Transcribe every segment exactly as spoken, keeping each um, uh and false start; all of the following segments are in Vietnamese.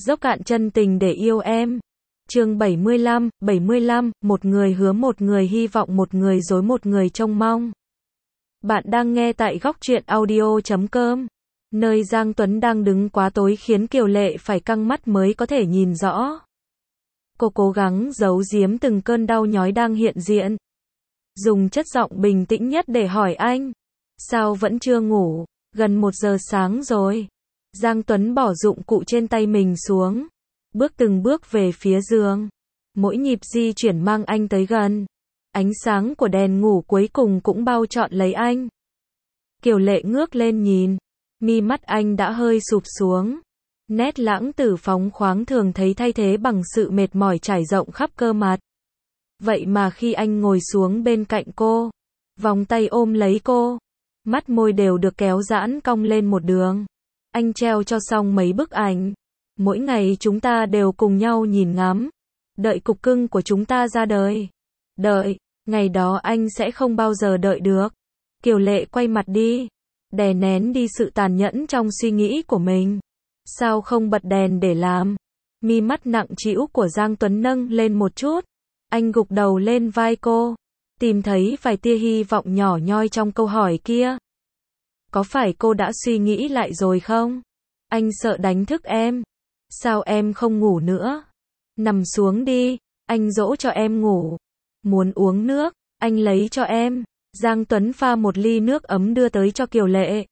Dốc cạn chân tình để yêu em. Chương bảy mươi lăm, bảy mươi lăm, một người hứa một người hy vọng một người dối một người trông mong. Bạn đang nghe tại góc truyện audio chấm com, nơi Giang Tuấn đang đứng quá tối khiến Kiều Lệ phải căng mắt mới có thể nhìn rõ. Cô cố gắng giấu giếm từng cơn đau nhói đang hiện diện. Dùng chất giọng bình tĩnh nhất để hỏi anh. Sao vẫn chưa ngủ? Gần một giờ sáng rồi. Giang Tuấn bỏ dụng cụ trên tay mình xuống. Bước từng bước về phía giường. Mỗi nhịp di chuyển mang anh tới gần. Ánh sáng của đèn ngủ cuối cùng cũng bao trọn lấy anh. Kiều Lệ ngước lên nhìn. Mi mắt anh đã hơi sụp xuống. Nét lãng tử phóng khoáng thường thấy thay thế bằng sự mệt mỏi trải rộng khắp cơ mặt. Vậy mà khi anh ngồi xuống bên cạnh cô, vòng tay ôm lấy cô, mắt môi đều được kéo giãn cong lên một đường. Anh treo cho xong mấy bức ảnh. Mỗi ngày chúng ta đều cùng nhau nhìn ngắm. Đợi cục cưng của chúng ta ra đời. Đợi, ngày đó anh sẽ không bao giờ đợi được. Kiều Lệ quay mặt đi. Đè nén đi sự tàn nhẫn trong suy nghĩ của mình. Sao không bật đèn để làm? Mi mắt nặng trĩu của Giang Tuấn nâng lên một chút. Anh gục đầu lên vai cô. Tìm thấy vài tia hy vọng nhỏ nhoi trong câu hỏi kia. Có phải cô đã suy nghĩ lại rồi không? Anh sợ đánh thức em. Sao em không ngủ nữa? Nằm xuống đi, anh dỗ cho em ngủ. Muốn uống nước, anh lấy cho em. Giang Tuấn pha một ly nước ấm đưa tới cho Kiều Lệ.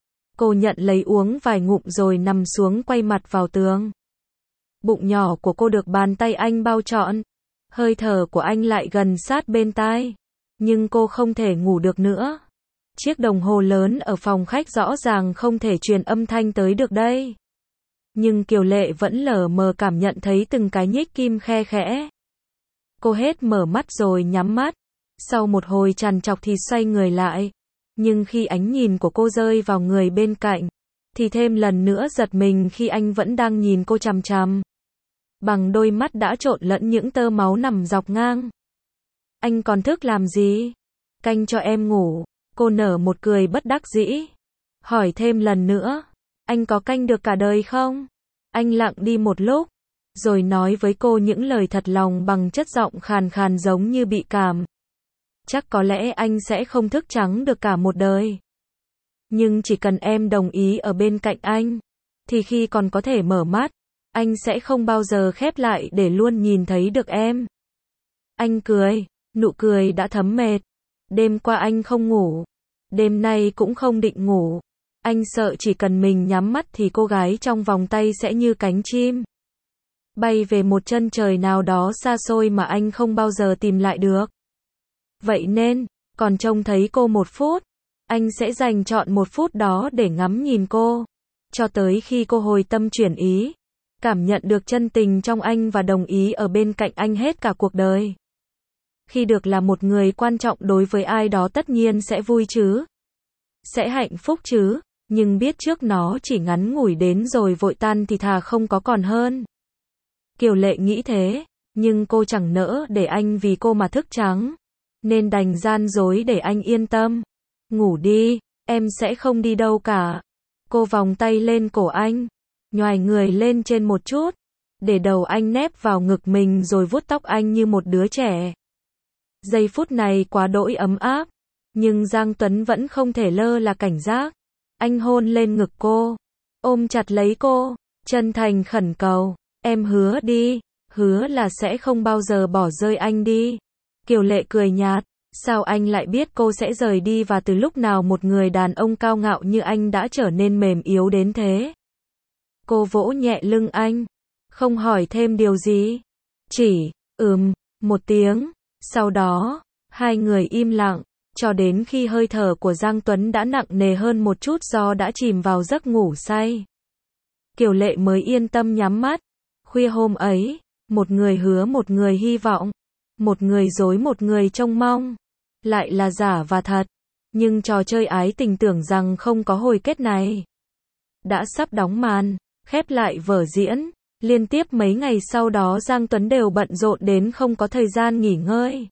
Cô nhận lấy uống vài ngụm rồi nằm xuống quay mặt vào tường. Bụng nhỏ của cô được bàn tay anh bao trọn. Hơi thở của anh lại gần sát bên tai. Nhưng cô không thể ngủ được nữa. Chiếc đồng hồ lớn ở phòng khách rõ ràng không thể truyền âm thanh tới được đây. Nhưng Kiều Lệ vẫn lờ mờ cảm nhận thấy từng cái nhích kim khe khẽ. Cô hết mở mắt rồi nhắm mắt. Sau một hồi trằn trọc thì xoay người lại. Nhưng khi ánh nhìn của cô rơi vào người bên cạnh, thì thêm lần nữa giật mình khi anh vẫn đang nhìn cô chằm chằm. Bằng đôi mắt đã trộn lẫn những tơ máu nằm dọc ngang. Anh còn thức làm gì? Canh cho em ngủ. Cô nở một cười bất đắc dĩ. Hỏi thêm lần nữa. Anh có canh được cả đời không? Anh lặng đi một lúc. Rồi nói với cô những lời thật lòng bằng chất giọng khàn khàn giống như bị cảm. Chắc có lẽ anh sẽ không thức trắng được cả một đời. Nhưng chỉ cần em đồng ý ở bên cạnh anh, thì khi còn có thể mở mắt, anh sẽ không bao giờ khép lại để luôn nhìn thấy được em. Anh cười, nụ cười đã thấm mệt. Đêm qua anh không ngủ. Đêm nay cũng không định ngủ. Anh sợ chỉ cần mình nhắm mắt thì cô gái trong vòng tay sẽ như cánh chim. Bay về một chân trời nào đó xa xôi mà anh không bao giờ tìm lại được. Vậy nên, còn trông thấy cô một phút, anh sẽ dành trọn một phút đó để ngắm nhìn cô. Cho tới khi cô hồi tâm chuyển ý, cảm nhận được chân tình trong anh và đồng ý ở bên cạnh anh hết cả cuộc đời. Khi được là một người quan trọng đối với ai đó tất nhiên sẽ vui chứ. Sẽ hạnh phúc chứ, nhưng biết trước nó chỉ ngắn ngủi đến rồi vội tan thì thà không có còn hơn. Kiều Lệ nghĩ thế, nhưng cô chẳng nỡ để anh vì cô mà thức trắng. Nên đành gian dối để anh yên tâm. Ngủ đi, em sẽ không đi đâu cả. Cô vòng tay lên cổ anh, nhoài người lên trên một chút, để đầu anh nép vào ngực mình rồi vuốt tóc anh như một đứa trẻ. Giây phút này quá đỗi ấm áp, nhưng Giang Tuấn vẫn không thể lơ là cảnh giác. Anh hôn lên ngực cô, ôm chặt lấy cô, chân thành khẩn cầu, em hứa đi, hứa là sẽ không bao giờ bỏ rơi anh đi. Kiều Lệ cười nhạt, sao anh lại biết cô sẽ rời đi và từ lúc nào một người đàn ông cao ngạo như anh đã trở nên mềm yếu đến thế? Cô vỗ nhẹ lưng anh, không hỏi thêm điều gì, chỉ, ừm, một tiếng. Sau đó, hai người im lặng, cho đến khi hơi thở của Giang Tuấn đã nặng nề hơn một chút do đã chìm vào giấc ngủ say. Kiều Lệ mới yên tâm nhắm mắt. Khuya hôm ấy, một người hứa một người hy vọng. Một người dối một người trông mong. Lại là giả và thật. Nhưng trò chơi ái tình tưởng rằng không có hồi kết này. Đã sắp đóng màn, khép lại vở diễn. Liên tiếp mấy ngày sau đó Giang Tuấn đều bận rộn đến không có thời gian nghỉ ngơi.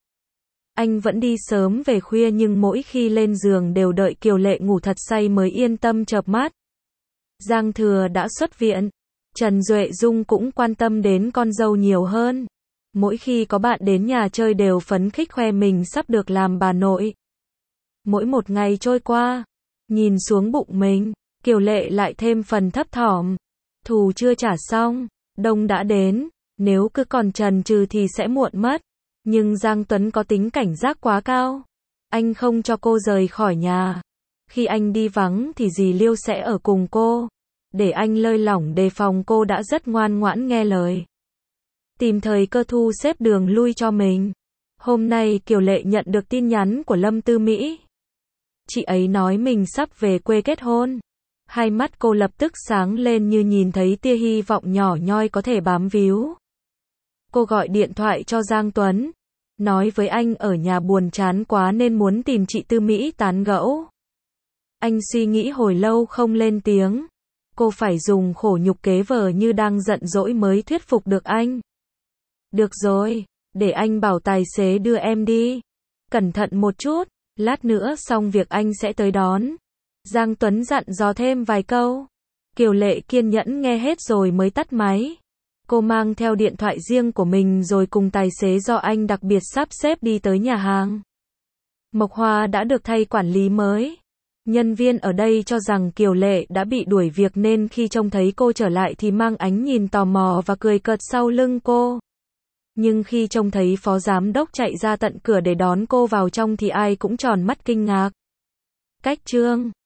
Anh vẫn đi sớm về khuya nhưng mỗi khi lên giường đều đợi Kiều Lệ ngủ thật say mới yên tâm chợp mắt. Giang Thừa đã xuất viện. Trần Duệ Dung cũng quan tâm đến con dâu nhiều hơn. Mỗi khi có bạn đến nhà chơi đều phấn khích khoe mình sắp được làm bà nội. Mỗi một ngày trôi qua, nhìn xuống bụng mình, Kiều Lệ lại thêm phần thấp thỏm. Thù chưa trả xong, đông đã đến, nếu cứ còn chần chừ thì sẽ muộn mất. Nhưng Giang Tuấn có tính cảnh giác quá cao. Anh không cho cô rời khỏi nhà. Khi anh đi vắng thì dì Liêu sẽ ở cùng cô. Để anh lơi lỏng đề phòng cô đã rất ngoan ngoãn nghe lời. Tìm thời cơ thu xếp đường lui cho mình. Hôm nay Kiều Lệ nhận được tin nhắn của Lâm Tư Mỹ. Chị ấy nói mình sắp về quê kết hôn. Hai mắt cô lập tức sáng lên như nhìn thấy tia hy vọng nhỏ nhoi có thể bám víu. Cô gọi điện thoại cho Giang Tuấn. Nói với anh ở nhà buồn chán quá nên muốn tìm chị Tư Mỹ tán gẫu. Anh suy nghĩ hồi lâu không lên tiếng. Cô phải dùng khổ nhục kế vờ như đang giận dỗi mới thuyết phục được anh. Được rồi, để anh bảo tài xế đưa em đi. Cẩn thận một chút, lát nữa xong việc anh sẽ tới đón. Giang Tuấn dặn dò thêm vài câu. Kiều Lệ kiên nhẫn nghe hết rồi mới tắt máy. Cô mang theo điện thoại riêng của mình rồi cùng tài xế do anh đặc biệt sắp xếp đi tới nhà hàng. Mộc Hoa đã được thay quản lý mới. Nhân viên ở đây cho rằng Kiều Lệ đã bị đuổi việc nên khi trông thấy cô trở lại thì mang ánh nhìn tò mò và cười cợt sau lưng cô. Nhưng khi trông thấy phó giám đốc chạy ra tận cửa để đón cô vào trong thì ai cũng tròn mắt kinh ngạc. Cách trương